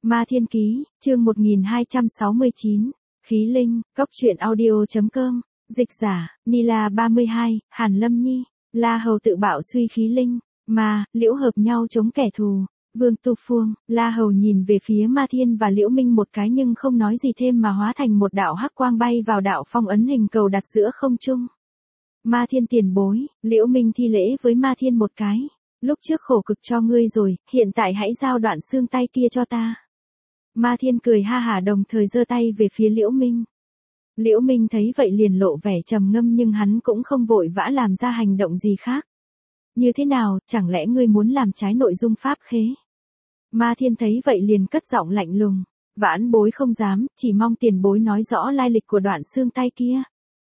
Ma Thiên Ký, chương 1269, Khí Linh, Cốc truyện audio.com, dịch giả, Nila 32, Hàn Lâm Nhi, La Hầu tự bạo suy khí linh, mà, Liễu hợp nhau chống kẻ thù, Vương Tu Phương, La Hầu nhìn về phía Ma Thiên và Liễu Minh một cái nhưng không nói gì thêm mà hóa thành một đạo hắc quang bay vào đạo phong ấn hình cầu đặt giữa không trung. Ma Thiên tiền bối, Liễu Minh thi lễ với Ma Thiên một cái, lúc trước khổ cực cho ngươi rồi, hiện tại hãy giao đoạn xương tay kia cho ta. Ma Thiên cười ha hả đồng thời giơ tay về phía Liễu Minh. Liễu Minh thấy vậy liền lộ vẻ trầm ngâm nhưng hắn cũng không vội vã làm ra hành động gì khác. Như thế nào, chẳng lẽ ngươi muốn làm trái nội dung pháp khế? Ma Thiên thấy vậy liền cất giọng lạnh lùng. Vãn bối không dám, chỉ mong tiền bối nói rõ lai lịch của đoạn xương tay kia.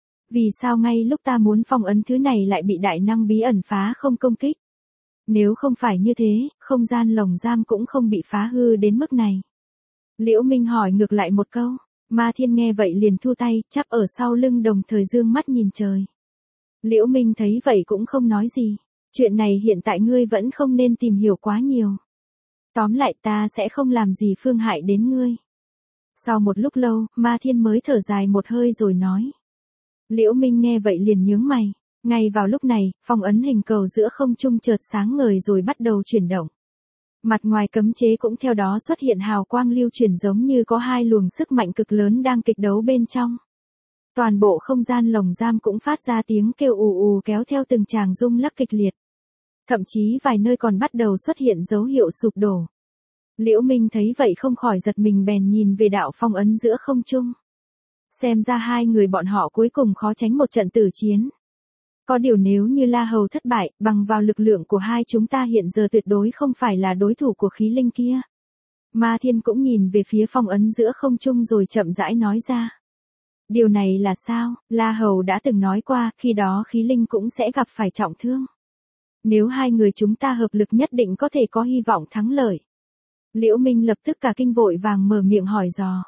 Vì sao ngay lúc ta muốn phong ấn thứ này lại bị đại năng bí ẩn phá không công kích? Nếu không phải như thế, không gian lồng giam cũng không bị phá hư đến mức này. Liễu Minh hỏi ngược lại một câu. Ma Thiên nghe vậy liền thu tay, chắp ở sau lưng đồng thời dương mắt nhìn trời. Liễu Minh thấy vậy cũng không nói gì. Chuyện này hiện tại ngươi vẫn không nên tìm hiểu quá nhiều. Tóm lại ta sẽ không làm gì phương hại đến ngươi. Sau một lúc lâu, Ma Thiên mới thở dài một hơi rồi nói. Liễu Minh nghe vậy liền nhướng mày. Ngay vào lúc này, phong ấn hình cầu giữa không trung chợt sáng ngời rồi bắt đầu chuyển động. Mặt ngoài cấm chế cũng theo đó xuất hiện hào quang lưu chuyển giống như có hai luồng sức mạnh cực lớn đang kịch đấu bên trong. Toàn bộ không gian lồng giam cũng phát ra tiếng kêu ù ù kéo theo từng tràng rung lắc kịch liệt. Thậm chí vài nơi còn bắt đầu xuất hiện dấu hiệu sụp đổ. Liễu Minh thấy vậy không khỏi giật mình bèn nhìn về đạo phong ấn giữa không trung. Xem ra hai người bọn họ cuối cùng khó tránh một trận tử chiến. Có điều nếu như La Hầu thất bại, bằng vào lực lượng của hai chúng ta hiện giờ tuyệt đối không phải là đối thủ của khí linh kia. Ma Thiên cũng nhìn về phía phong ấn giữa không trung rồi chậm rãi nói ra. Điều này là sao? La Hầu đã từng nói qua, khi đó khí linh cũng sẽ gặp phải trọng thương. Nếu hai người chúng ta hợp lực nhất định có thể có hy vọng thắng lợi. Liễu Minh lập tức cả kinh vội vàng mở miệng hỏi dò.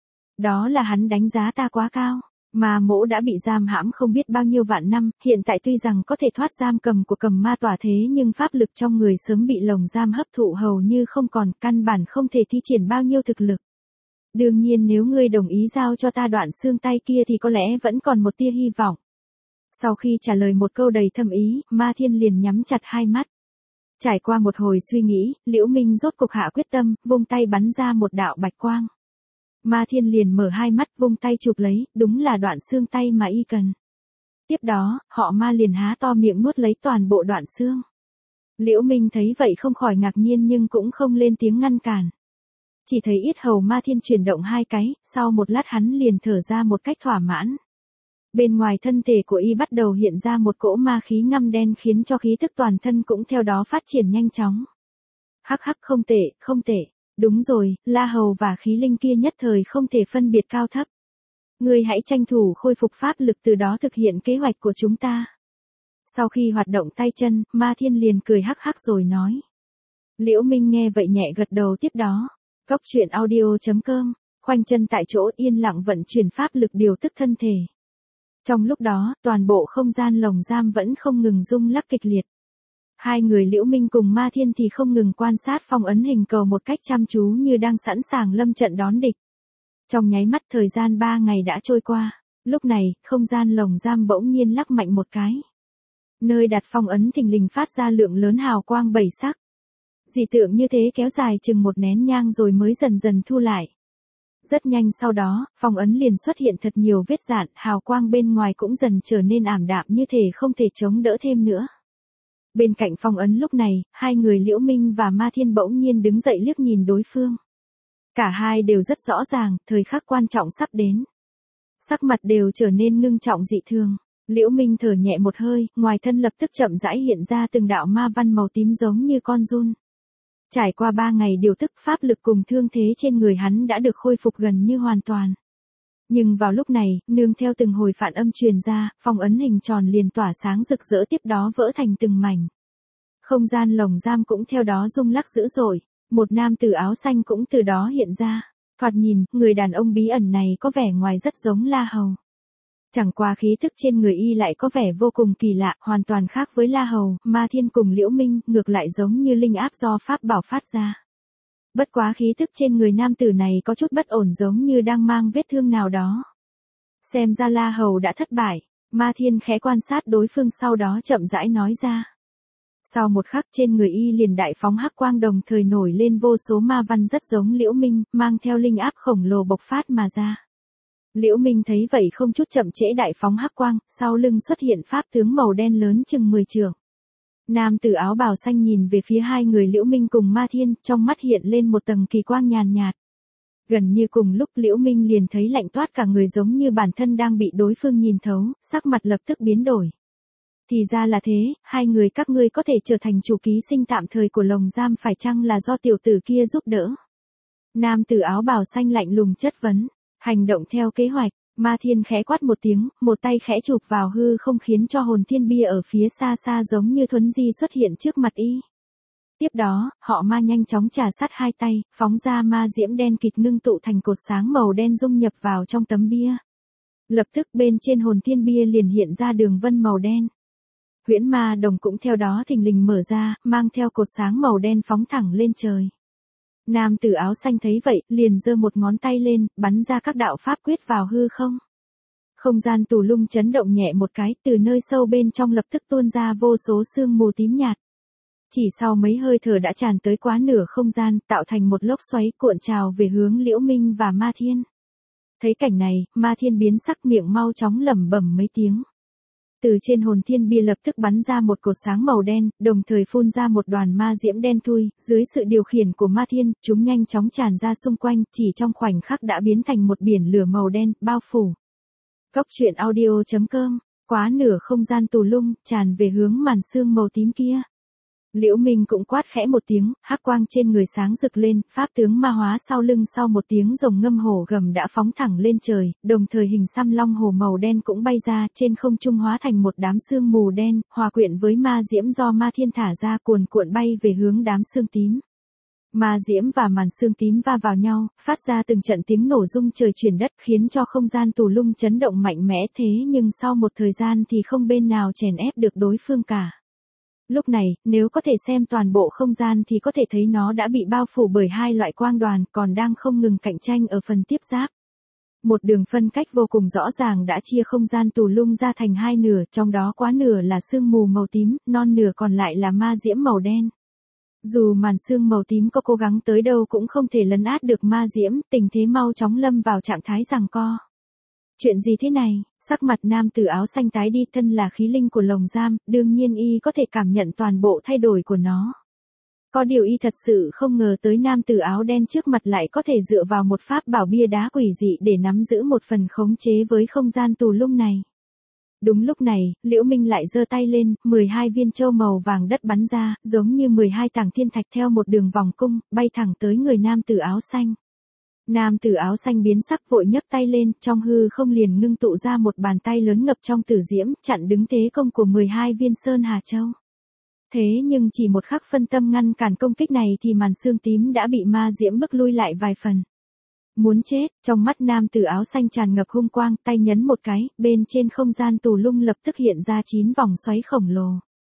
Đó là hắn đánh giá ta quá cao. Ma Mỗ đã bị giam hãm không biết bao nhiêu vạn năm, hiện tại tuy rằng có thể thoát giam cầm của cầm ma tỏa thế nhưng pháp lực trong người sớm bị lồng giam hấp thụ hầu như không còn, căn bản không thể thi triển bao nhiêu thực lực. Đương nhiên nếu ngươi đồng ý giao cho ta đoạn xương tay kia thì có lẽ vẫn còn một tia hy vọng. Sau khi trả lời một câu đầy thâm ý, Ma Thiên liền nhắm chặt hai mắt. Trải qua một hồi suy nghĩ, Liễu Minh rốt cục hạ quyết tâm, vung tay bắn ra một đạo bạch quang. Ma Thiên liền mở hai mắt vung tay chụp lấy, đúng là đoạn xương tay mà y cần. Tiếp đó, họ Ma liền há to miệng nuốt lấy toàn bộ đoạn xương. Liễu Minh thấy vậy không khỏi ngạc nhiên nhưng cũng không lên tiếng ngăn cản. Chỉ thấy yết hầu Ma Thiên chuyển động hai cái, sau một lát hắn liền thở ra một cách thỏa mãn. Bên ngoài thân thể của y bắt đầu hiện ra một cỗ ma khí ngăm đen khiến cho khí tức toàn thân cũng theo đó phát triển nhanh chóng. Hắc hắc không tệ, không tệ. Đúng rồi, La Hầu và khí linh kia nhất thời không thể phân biệt cao thấp. Ngươi hãy tranh thủ khôi phục pháp lực từ đó thực hiện kế hoạch của chúng ta. Sau khi hoạt động tay chân, Ma Thiên liền cười hắc hắc rồi nói. Liễu Minh nghe vậy nhẹ gật đầu tiếp đó. Cốc truyện audio.com, khoanh chân tại chỗ yên lặng vận chuyển pháp lực điều tức thân thể. Trong lúc đó, toàn bộ không gian lồng giam vẫn không ngừng rung lắc kịch liệt. Hai người Liễu Minh cùng Ma Thiên thì không ngừng quan sát phong ấn hình cầu một cách chăm chú như đang sẵn sàng lâm trận đón địch. Trong nháy mắt thời gian 3 ngày đã trôi qua, lúc này, không gian lồng giam bỗng nhiên lắc mạnh một cái. Nơi đặt phong ấn thình lình phát ra lượng lớn hào quang bảy sắc. Dị tượng như thế kéo dài chừng một nén nhang rồi mới dần dần thu lại. Rất nhanh sau đó, phong ấn liền xuất hiện thật nhiều vết rạn, hào quang bên ngoài cũng dần trở nên ảm đạm như thể không thể chống đỡ thêm nữa. Bên cạnh phong ấn lúc này, hai người Liễu Minh và Ma Thiên bỗng nhiên đứng dậy liếc nhìn đối phương. Cả hai đều rất rõ ràng, thời khắc quan trọng sắp đến. Sắc mặt đều trở nên ngưng trọng dị thường. Liễu Minh thở nhẹ một hơi, ngoài thân lập tức chậm rãi hiện ra từng đạo ma văn màu tím giống như con giun. Trải qua 3 ngày điều tức pháp lực cùng thương thế trên người hắn đã được khôi phục gần như hoàn toàn. Nhưng vào lúc này, nương theo từng hồi phản âm truyền ra, phong ấn hình tròn liền tỏa sáng rực rỡ tiếp đó vỡ thành từng mảnh. Không gian lồng giam cũng theo đó rung lắc dữ dội, một nam tử áo xanh cũng từ đó hiện ra. Thoạt nhìn, người đàn ông bí ẩn này có vẻ ngoài rất giống La Hầu. Chẳng qua khí thức trên người y lại có vẻ vô cùng kỳ lạ, hoàn toàn khác với La Hầu, Ma Thiên cùng Liễu Minh, ngược lại giống như linh áp do pháp bảo phát ra. Bất quá khí tức trên người nam tử này có chút bất ổn giống như đang mang vết thương nào đó. Xem ra La Hầu đã thất bại, Ma Thiên khẽ quan sát đối phương sau đó chậm rãi nói ra. Sau một khắc trên người y liền đại phóng hắc quang đồng thời nổi lên vô số ma văn rất giống Liễu Minh, mang theo linh áp khổng lồ bộc phát mà ra. Liễu Minh thấy vậy không chút chậm trễ đại phóng hắc quang, sau lưng xuất hiện pháp tướng màu đen lớn chừng 10 trượng. Nam tử áo bào xanh nhìn về phía hai người Liễu Minh cùng Ma Thiên, trong mắt hiện lên một tầng kỳ quang nhàn nhạt. Gần như cùng lúc Liễu Minh liền thấy lạnh toát cả người giống như bản thân đang bị đối phương nhìn thấu, sắc mặt lập tức biến đổi. Thì ra là thế, hai người các ngươi có thể trở thành chủ ký sinh tạm thời của lồng giam phải chăng là do tiểu tử kia giúp đỡ? Nam tử áo bào xanh lạnh lùng chất vấn, hành động theo kế hoạch, Ma Thiên khẽ quát một tiếng, một tay khẽ chụp vào hư không khiến cho hồn thiên bia ở phía xa xa giống như thuấn di xuất hiện trước mặt y. Tiếp đó, họ ma nhanh chóng trà sát hai tay, phóng ra ma diễm đen kịt ngưng tụ thành cột sáng màu đen dung nhập vào trong tấm bia. Lập tức bên trên hồn thiên bia liền hiện ra đường vân màu đen. Huyễn ma đồng cũng theo đó thình lình mở ra, mang theo cột sáng màu đen phóng thẳng lên trời. Nam tử áo xanh thấy vậy, liền giơ một ngón tay lên, bắn ra các đạo pháp quyết vào hư không. Không gian tù lung chấn động nhẹ một cái, từ nơi sâu bên trong lập tức tuôn ra vô số sương mù tím nhạt. Chỉ sau mấy hơi thở đã tràn tới quá nửa không gian, tạo thành một lốc xoáy cuộn trào về hướng Liễu Minh và Ma Thiên. Thấy cảnh này, Ma Thiên biến sắc miệng mau chóng lẩm bẩm mấy tiếng. Từ trên hồn thiên bia lập tức bắn ra một cột sáng màu đen, đồng thời phun ra một đoàn ma diễm đen thui, dưới sự điều khiển của Ma Thiên, chúng nhanh chóng tràn ra xung quanh, chỉ trong khoảnh khắc đã biến thành một biển lửa màu đen, bao phủ. Cốc truyện audio.com, quá nửa không gian tù lung, tràn về hướng màn sương màu tím kia. Liễu Minh cũng quát khẽ một tiếng, hắc quang trên người sáng rực lên, pháp tướng ma hóa sau lưng sau một tiếng rồng ngâm hổ gầm đã phóng thẳng lên trời, đồng thời hình xăm long hổ màu đen cũng bay ra trên không trung hóa thành một đám sương mù đen, hòa quyện với ma diễm do Ma Thiên thả ra cuồn cuộn bay về hướng đám sương tím. Ma diễm và màn sương tím va vào nhau, phát ra từng trận tiếng nổ rung trời chuyển đất khiến cho không gian tù lung chấn động mạnh mẽ thế nhưng sau một thời gian thì không bên nào chèn ép được đối phương cả. Lúc này, nếu có thể xem toàn bộ không gian thì có thể thấy nó đã bị bao phủ bởi hai loại quang đoàn còn đang không ngừng cạnh tranh ở phần tiếp giáp. Một đường phân cách vô cùng rõ ràng đã chia không gian tù lung ra thành hai nửa, trong đó quá nửa là sương mù màu tím, non nửa còn lại là ma diễm màu đen. Dù màn sương màu tím có cố gắng tới đâu cũng không thể lấn át được ma diễm, tình thế mau chóng lâm vào trạng thái giằng co. Chuyện gì thế này? Sắc mặt nam tử áo xanh tái đi, thân là khí linh của lồng giam, đương nhiên y có thể cảm nhận toàn bộ thay đổi của nó. Có điều y thật sự không ngờ tới nam tử áo đen trước mặt lại có thể dựa vào một pháp bảo bia đá quỷ dị để nắm giữ một phần khống chế với không gian tù lung này. Đúng lúc này, Liễu Minh lại giơ tay lên, 12 viên châu màu vàng đất bắn ra, giống như 12 tảng thiên thạch theo một đường vòng cung, bay thẳng tới người nam tử áo xanh. Nam tử áo xanh biến sắc vội nhấc tay lên, trong hư không liền ngưng tụ ra một bàn tay lớn ngập trong tử diễm, chặn đứng thế công của 12 viên sơn hà châu. Thế nhưng chỉ một khắc phân tâm ngăn cản công kích này thì màn sương tím đã bị ma diễm bức lui lại vài phần. Muốn chết, trong mắt nam tử áo xanh tràn ngập hung quang, tay nhấn một cái, bên trên không gian tù lung lập tức hiện ra 9 vòng xoáy khổng lồ.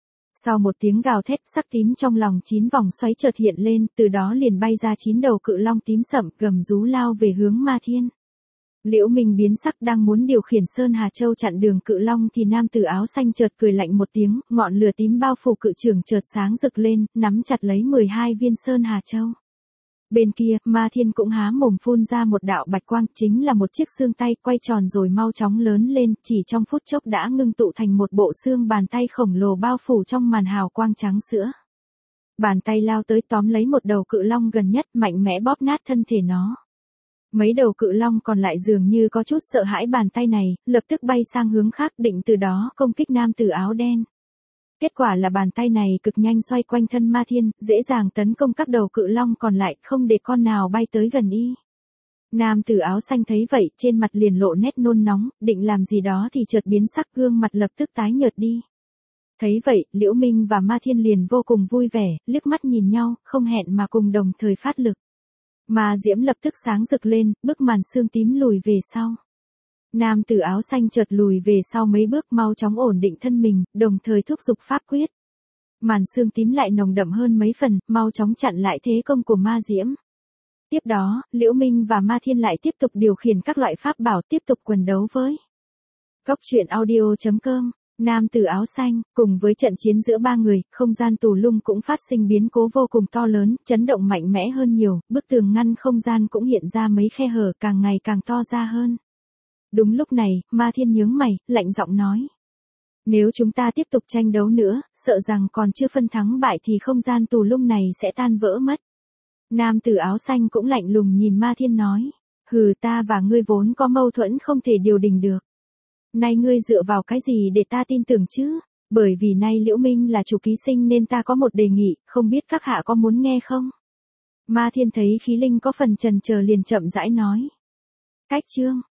Sau một tiếng gào thét, sắc tím trong lòng 9 vòng xoáy chợt hiện lên, từ đó liền bay ra 9 đầu cự long tím sậm, gầm rú lao về hướng Ma Thiên. Liễu Minh biến sắc đang muốn điều khiển Sơn Hà Châu chặn đường cự long thì nam tử áo xanh chợt cười lạnh một tiếng, ngọn lửa tím bao phủ cự trưởng chợt sáng rực lên, nắm chặt lấy 12 viên Sơn Hà Châu. Bên kia, Ma Thiên cũng há mồm phun ra một đạo bạch quang, chính là một chiếc xương tay quay tròn rồi mau chóng lớn lên, chỉ trong phút chốc đã ngưng tụ thành một bộ xương bàn tay khổng lồ bao phủ trong màn hào quang trắng sữa. Bàn tay lao tới tóm lấy một đầu cự long gần nhất, mạnh mẽ bóp nát thân thể nó. Mấy đầu cự long còn lại dường như có chút sợ hãi bàn tay này, lập tức bay sang hướng khác định từ đó công kích nam tử áo đen. Kết quả là bàn tay này cực nhanh xoay quanh thân Ma Thiên, dễ dàng tấn công các đầu cự long còn lại, không để con nào bay tới gần y. Nam tử áo xanh thấy vậy, trên mặt liền lộ nét nôn nóng, định làm gì đó thì chợt biến sắc, gương mặt lập tức tái nhợt đi. Thấy vậy, Liễu Minh và Ma Thiên liền vô cùng vui vẻ, liếc mắt nhìn nhau, không hẹn mà cùng đồng thời phát lực. Ma diễm lập tức sáng rực lên, bức màn sương tím lùi về sau. Nam tử áo xanh chợt lùi về sau mấy bước, mau chóng ổn định thân mình, đồng thời thúc giục pháp quyết. Màn sương tím lại nồng đậm hơn mấy phần, mau chóng chặn lại thế công của ma diễm. Tiếp đó, Liễu Minh và Ma Thiên lại tiếp tục điều khiển các loại pháp bảo tiếp tục quần đấu với. Góc truyện audio.com, nam tử áo xanh, cùng với trận chiến giữa ba người, không gian tù lung cũng phát sinh biến cố vô cùng to lớn, chấn động mạnh mẽ hơn nhiều, bức tường ngăn không gian cũng hiện ra mấy khe hở càng ngày càng to ra hơn. Đúng lúc này, Ma Thiên nhướng mày, lạnh giọng nói. Nếu chúng ta tiếp tục tranh đấu nữa, sợ rằng còn chưa phân thắng bại thì không gian tù lung này sẽ tan vỡ mất. Nam tử áo xanh cũng lạnh lùng nhìn Ma Thiên nói. Hừ, ta và ngươi vốn có mâu thuẫn không thể điều đình được. Nay ngươi dựa vào cái gì để ta tin tưởng chứ? Bởi vì nay Liễu Minh là chủ ký sinh nên ta có một đề nghị, không biết các hạ có muốn nghe không? Ma Thiên thấy khí linh có phần chần chờ liền chậm rãi nói. Cách chương